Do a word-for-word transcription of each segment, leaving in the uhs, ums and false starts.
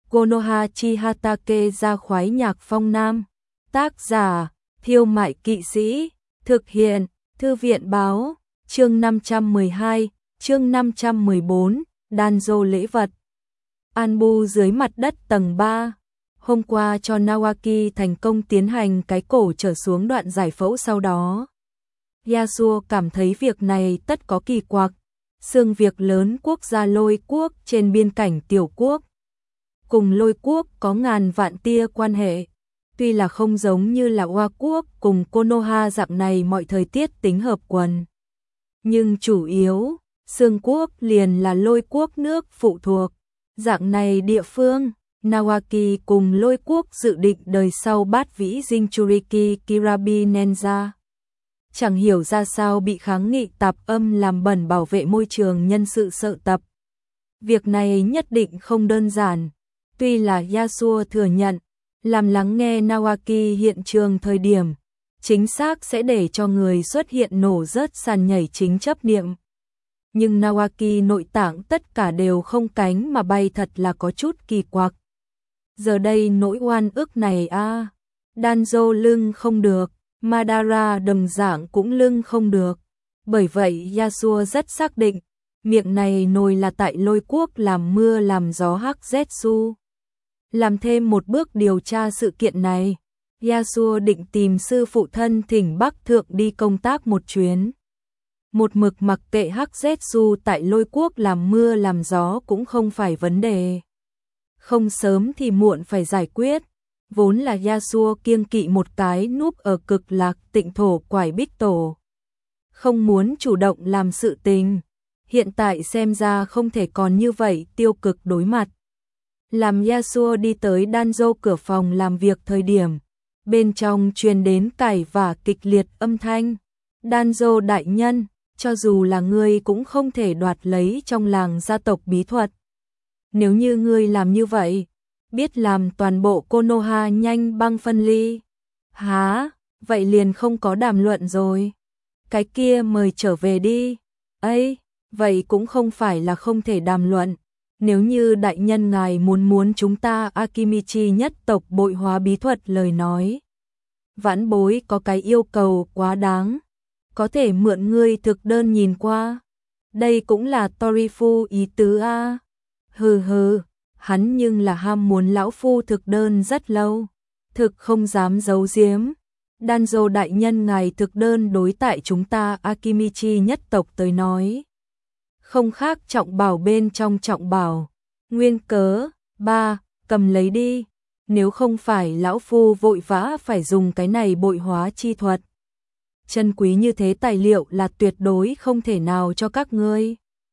Konoha Chihatake ra khoái nhạc phong nam. Tác giả, Thiêu Mại Kỵ Sĩ. Thực hiện, Thư viện báo. Chương năm trăm mười hai, chương năm trăm mười bốn, Danzo lễ vật. Anbu dưới mặt đất tầng ba. Hôm qua cho Nawaki thành công tiến hành cái cổ trở xuống đoạn giải phẫu sau đó. Yasuo cảm thấy việc này tất có kỳ quặc. Xương việc lớn quốc gia Lôi quốc trên biên cảnh tiểu quốc. Cùng Lôi quốc có ngàn vạn tia quan hệ. Tuy là không giống như là Oa quốc cùng Konoha dạng này mọi thời tiết tính hợp quần. Nhưng chủ yếu, xương quốc liền là Lôi quốc nước phụ thuộc. Dạng này địa phương, Nawaki cùng Lôi quốc dự định đời sau bát vĩ Jinchuriki Kirabi Nenza. Chẳng hiểu ra sao bị kháng nghị tạp âm làm bẩn bảo vệ môi trường nhân sự sợ tập. Việc này nhất định không đơn giản. Tuy là Yasuo thừa nhận, làm lắng nghe Nawaki hiện trường thời điểm, chính xác sẽ để cho người xuất hiện nổ rớt sàn nhảy chính chấp niệm. Nhưng Nawaki nội tạng tất cả đều không cánh mà bay thật là có chút kỳ quặc. Giờ đây nỗi oan ức này a, à, Danzo lưng không được, Madara đồng dạng cũng lưng không được. Bởi vậy Yasuo rất xác định, miệng này nồi là tại Lôi quốc làm mưa làm gió hắc Zetsu. Làm thêm một bước điều tra sự kiện này, Yasuo định tìm sư phụ thân thỉnh Bắc Thượng đi công tác một chuyến. Một mực mặc kệ hắc Zetsu tại Lôi quốc làm mưa làm gió cũng không phải vấn đề. Không sớm thì muộn phải giải quyết. Vốn là Yasuo kiêng kỵ một cái núp ở cực lạc tịnh thổ quải bích tổ. Không muốn chủ động làm sự tình. Hiện tại xem ra không thể còn như vậy tiêu cực đối mặt. Làm Yasuo đi tới Danzo cửa phòng làm việc thời điểm. Bên trong truyền đến cãi vã kịch liệt âm thanh. Danzo đại nhân, cho dù là ngươi cũng không thể đoạt lấy trong làng gia tộc bí thuật. Nếu như ngươi làm như vậy, biết làm toàn bộ Konoha nhanh băng phân ly. Hả? Vậy liền không có đàm luận rồi. Cái kia mời trở về đi. Ây, vậy cũng không phải là không thể đàm luận. Nếu như đại nhân ngài muốn muốn chúng ta Akimichi nhất tộc bội hóa bí thuật lời nói. Vãn bối có cái yêu cầu quá đáng. Có thể mượn ngươi thực đơn nhìn qua. Đây cũng là Torifu ý tứ a. Hừ hừ. Hắn nhưng là ham muốn lão phu thực đơn rất lâu, thực không dám giấu giếm. Danzo đại nhân ngài thực đơn đối tại chúng ta Akimichi nhất tộc tới nói. Không khác trọng bảo bên trong trọng bảo. Nguyên cớ, ba, cầm lấy đi. Nếu không phải lão phu vội vã phải dùng cái này bội hóa chi thuật. Chân quý như thế tài liệu là tuyệt đối không thể nào cho các ngươi.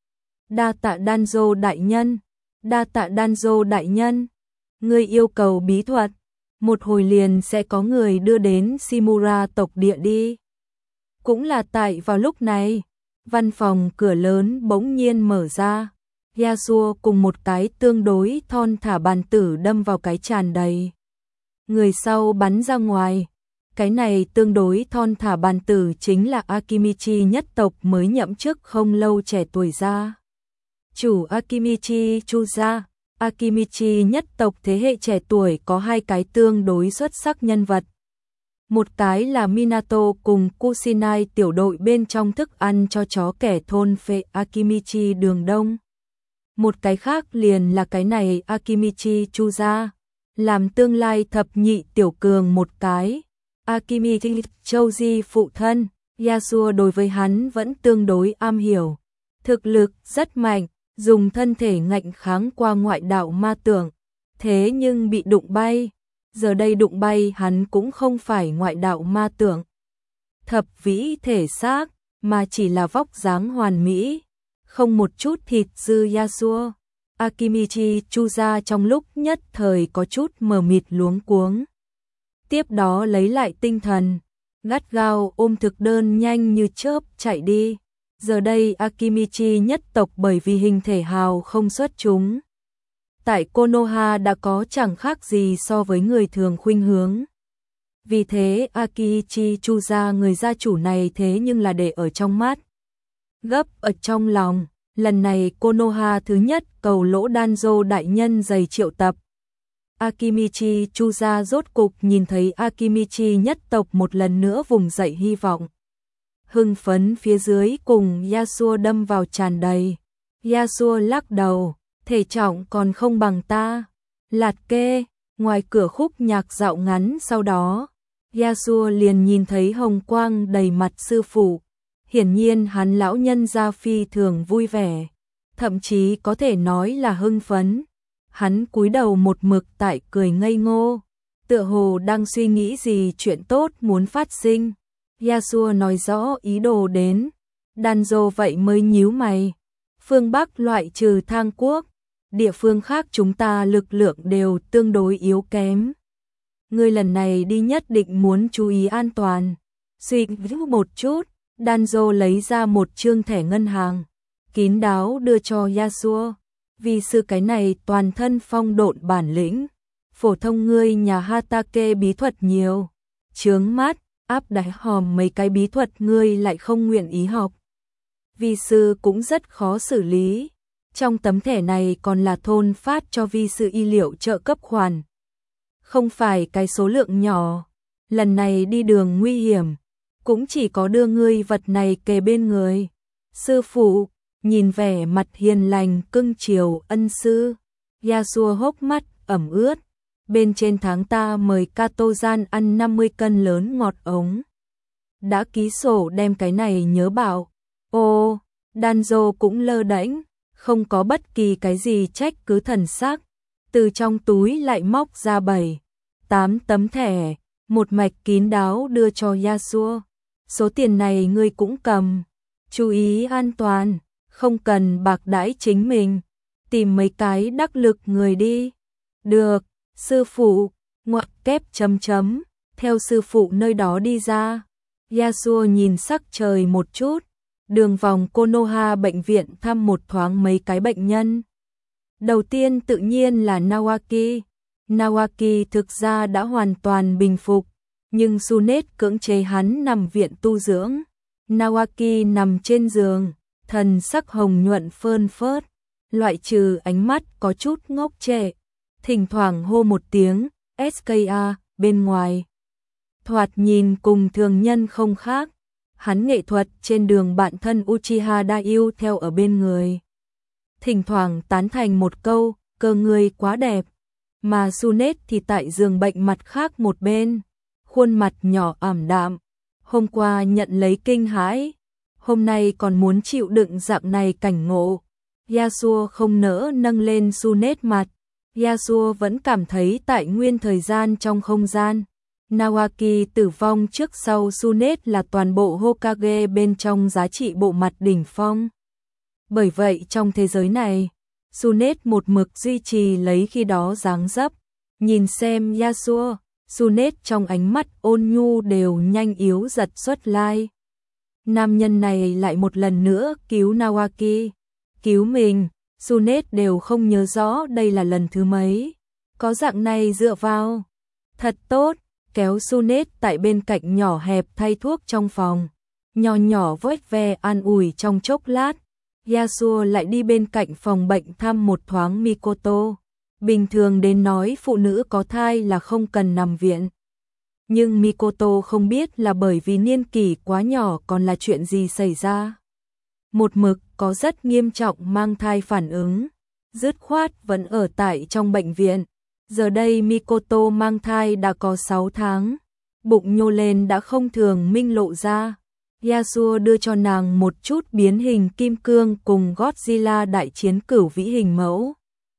Đa tạ Danzo đại nhân. Đa tạ Danzo đại nhân, ngươi yêu cầu bí thuật, một hồi liền sẽ có người đưa đến Shimura tộc địa đi. Cũng là tại vào lúc này, văn phòng cửa lớn bỗng nhiên mở ra, Yasuo cùng một cái tương đối thon thả bàn tử đâm vào cái tràn đầy. Người sau bắn ra ngoài, cái này tương đối thon thả bàn tử chính là Akimichi nhất tộc mới nhậm chức không lâu trẻ tuổi ra. Chủ Akimichi Chuza, Akimichi nhất tộc thế hệ trẻ tuổi có hai cái tương đối xuất sắc nhân vật. Một cái là Minato cùng Kusinai tiểu đội bên trong thức ăn cho chó kẻ thôn phệ Akimichi đường đông. Một cái khác liền là cái này Akimichi Chuza, làm tương lai thập nhị tiểu cường một cái. Akimichi Choji phụ thân, Yasuo đối với hắn vẫn tương đối am hiểu. Thực lực rất mạnh. Dùng thân thể ngạnh kháng qua ngoại đạo ma tưởng, thế nhưng bị đụng bay. Giờ đây đụng bay hắn cũng không phải ngoại đạo ma tưởng. Thập vĩ thể xác, mà chỉ là vóc dáng hoàn mỹ, không một chút thịt dư Yasuo. Akimichi Chuza trong lúc nhất thời có chút mờ mịt luống cuống. Tiếp đó lấy lại tinh thần, gắt gao ôm thực đơn nhanh như chớp chạy đi. Giờ đây Akimichi nhất tộc bởi vì hình thể hào không xuất chúng. Tại Konoha đã có chẳng khác gì so với người thường khuynh hướng. Vì thế Akichi Chuza người gia chủ này thế nhưng là để ở trong mắt. Gấp ở trong lòng, lần này Konoha thứ nhất cầu lỗ Danzo đại nhân dày triệu tập, Akimichi Chuza rốt cục nhìn thấy Akimichi nhất tộc một lần nữa vùng dậy hy vọng. Hưng phấn phía dưới cùng Yasuo đâm vào tràn đầy. Yasuo lắc đầu, thể trọng còn không bằng ta. Lạt kê, ngoài cửa khúc nhạc dạo ngắn sau đó, Yasuo liền nhìn thấy hồng quang đầy mặt sư phụ. Hiển nhiên hắn lão nhân gia phi thường vui vẻ, thậm chí có thể nói là hưng phấn. Hắn cúi đầu một mực tại cười ngây ngô, tựa hồ đang suy nghĩ gì chuyện tốt muốn phát sinh. Yasuo nói rõ ý đồ đến, Danzo vậy mới nhíu mày. Phương Bắc loại trừ Thang Quốc, địa phương khác chúng ta lực lượng đều tương đối yếu kém. Ngươi lần này đi nhất định muốn chú ý an toàn. Suy nghĩ một chút, Danzo lấy ra một trương thẻ ngân hàng, kín đáo đưa cho Yasuo. Vì sư cái này toàn thân phong độn bản lĩnh, phổ thông ngươi nhà Hatake bí thuật nhiều, chướng mắt, áp đáy hòm mấy cái bí thuật ngươi lại không nguyện ý học. Vi sư cũng rất khó xử lý. Trong tấm thẻ này còn là thôn phát cho vi sư y liệu trợ cấp khoản. Không phải cái số lượng nhỏ. Lần này đi đường nguy hiểm, cũng chỉ có đưa ngươi vật này kề bên người. Sư phụ, nhìn vẻ mặt hiền lành cưng chiều ân sư. Yasuo hốc mắt ẩm ướt. Bên trên tháng ta mời Kato-gian ăn năm mươi cân lớn ngọt ống. Đã ký sổ đem cái này nhớ bảo. Ô, Danzo cũng lơ đễnh, không có bất kỳ cái gì trách cứ thần sắc. Từ trong túi lại móc ra bảy, tám tấm thẻ, một mạch kín đáo đưa cho Yasuo. Số tiền này ngươi cũng cầm, chú ý an toàn, không cần bạc đãi chính mình, tìm mấy cái đắc lực người đi. Được, sư phụ, ngoặc kép chấm chấm, theo sư phụ nơi đó đi ra. Yasuo nhìn sắc trời một chút, đường vòng Konoha bệnh viện thăm một thoáng mấy cái bệnh nhân. Đầu tiên tự nhiên là Nawaki. Nawaki thực ra đã hoàn toàn bình phục, nhưng Sunet cưỡng chế hắn nằm viện tu dưỡng. Nawaki nằm trên giường, thần sắc hồng nhuận phơn phớt, loại trừ ánh mắt có chút ngốc trệ, thỉnh thoảng hô một tiếng ét ca a bên ngoài. Thoạt nhìn cùng thường nhân không khác, hắn nghệ thuật trên đường bạn thân Uchiha Daioh theo ở bên người. Thỉnh thoảng tán thành một câu, cơ người quá đẹp, mà Sunet thì tại giường bệnh mặt khác một bên, khuôn mặt nhỏ ảm đạm. Hôm qua nhận lấy kinh hãi, hôm nay còn muốn chịu đựng dạng này cảnh ngộ. Yasuo không nỡ nâng lên Sunet mặt. Yasuo vẫn cảm thấy tại nguyên thời gian trong không gian, Nawaki tử vong trước sau Sunet là toàn bộ Hokage bên trong giá trị bộ mặt đỉnh phong. Bởi vậy trong thế giới này, Sunet một mực duy trì lấy khi đó dáng dấp. Nhìn xem Yasuo, Sunet trong ánh mắt ôn nhu đều nhanh yếu giật xuất lai. Nam nhân này lại một lần nữa cứu Nawaki, cứu mình. Sunet đều không nhớ rõ đây là lần thứ mấy. Có dạng này dựa vào. Thật tốt, kéo Sunet tại bên cạnh nhỏ hẹp thay thuốc trong phòng. Nhỏ nhỏ vớt ve an ủi trong chốc lát. Yasuo lại đi bên cạnh phòng bệnh thăm một thoáng Mikoto. Bình thường đến nói phụ nữ có thai là không cần nằm viện. Nhưng Mikoto không biết là bởi vì niên kỷ quá nhỏ còn là chuyện gì xảy ra. Một mực có rất nghiêm trọng mang thai phản ứng, dứt khoát vẫn ở tại trong bệnh viện. Giờ đây Mikoto mang thai đã có sáu tháng, bụng nhô lên đã không thường minh lộ ra. Yasuo đưa cho nàng một chút biến hình kim cương cùng Godzilla đại chiến cửu vĩ hình mẫu.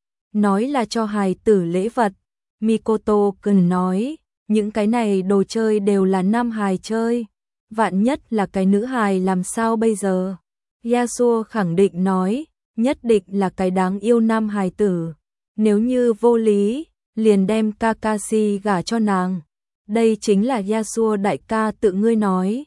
Nói là cho hài tử lễ vật. Mikoto cần nói, những cái này đồ chơi đều là nam hài chơi. Vạn nhất là cái nữ hài làm sao bây giờ? Yasuo khẳng định nói, nhất định là cái đáng yêu nam hài tử. Nếu như vô lý, liền đem Kakashi gả cho nàng. Đây chính là Yasuo đại ca tự ngươi nói.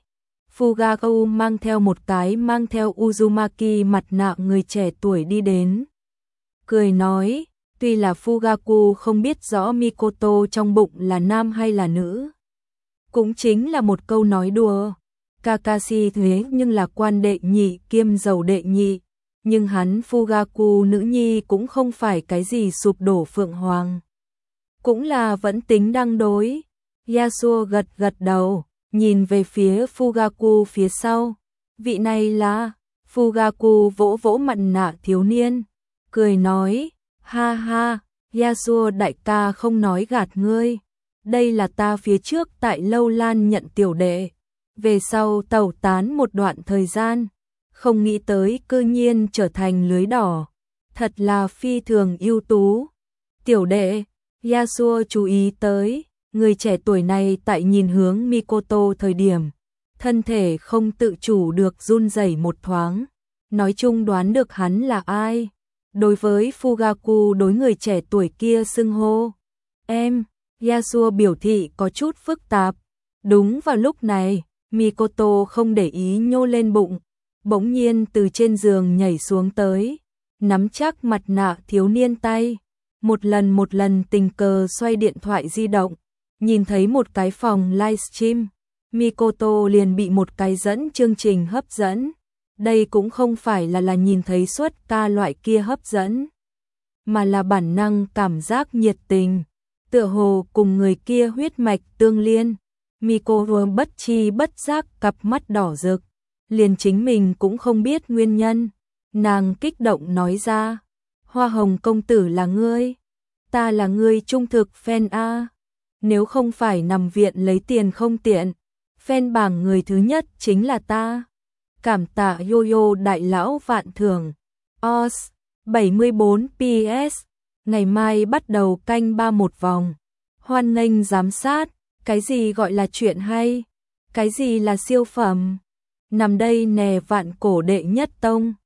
Fugaku mang theo một cái mang theo Uzumaki mặt nạ người trẻ tuổi đi đến. Cười nói, tuy là Fugaku không biết rõ Mikoto trong bụng là nam hay là nữ. Cũng chính là một câu nói đùa. Kakashi thế nhưng là quan đệ nhị kiêm dầu đệ nhị. Nhưng hắn Fugaku nữ nhi cũng không phải cái gì sụp đổ phượng hoàng. cũng là vẫn tính đang đối. Yasuo gật gật đầu, nhìn về phía Fugaku phía sau. Vị này là... Fugaku vỗ vỗ mặt nạ thiếu niên, cười nói, ha ha, Yasuo đại ca không nói gạt ngươi. Đây là ta phía trước tại Lâu Lan nhận tiểu đệ, về sau tẩu tán một đoạn thời gian, không nghĩ tới cư nhiên trở thành lưới đỏ, thật là phi thường ưu tú. Tiểu đệ, Yasuo chú ý tới, người trẻ tuổi này tại nhìn hướng Mikoto thời điểm, thân thể không tự chủ được run rẩy một thoáng, nói chung đoán được hắn là ai. Đối với Fugaku đối người trẻ tuổi kia xưng hô em, Yasuo biểu thị có chút phức tạp. Đúng vào lúc này, Mikoto không để ý nhô lên bụng, bỗng nhiên từ trên giường nhảy xuống tới, nắm chắc mặt nạ thiếu niên tay, một lần một lần tình cờ xoay điện thoại di động, nhìn thấy một cái phòng livestream, Mikoto liền bị một cái dẫn chương trình hấp dẫn. Đây cũng không phải là là nhìn thấy xuất ca loại kia hấp dẫn, mà là bản năng cảm giác nhiệt tình, tựa hồ cùng người kia huyết mạch tương liên. Mikoto bất chi bất giác cặp mắt đỏ rực, liền chính mình cũng không biết nguyên nhân. Nàng kích động nói ra, Hoa Hồng công tử là ngươi, ta là ngươi trung thực fan A. Nếu không phải nằm viện lấy tiền không tiện, fan bảng người thứ nhất chính là ta. Cảm tạ Yoyo đại lão vạn thưởng. o ét bảy mươi bốn pê ét, ngày mai bắt đầu canh ba một vòng. Hoan nghênh giám sát, cái gì gọi là chuyện hay, cái gì là siêu phẩm. Nằm đây nè vạn cổ đệ nhất tông.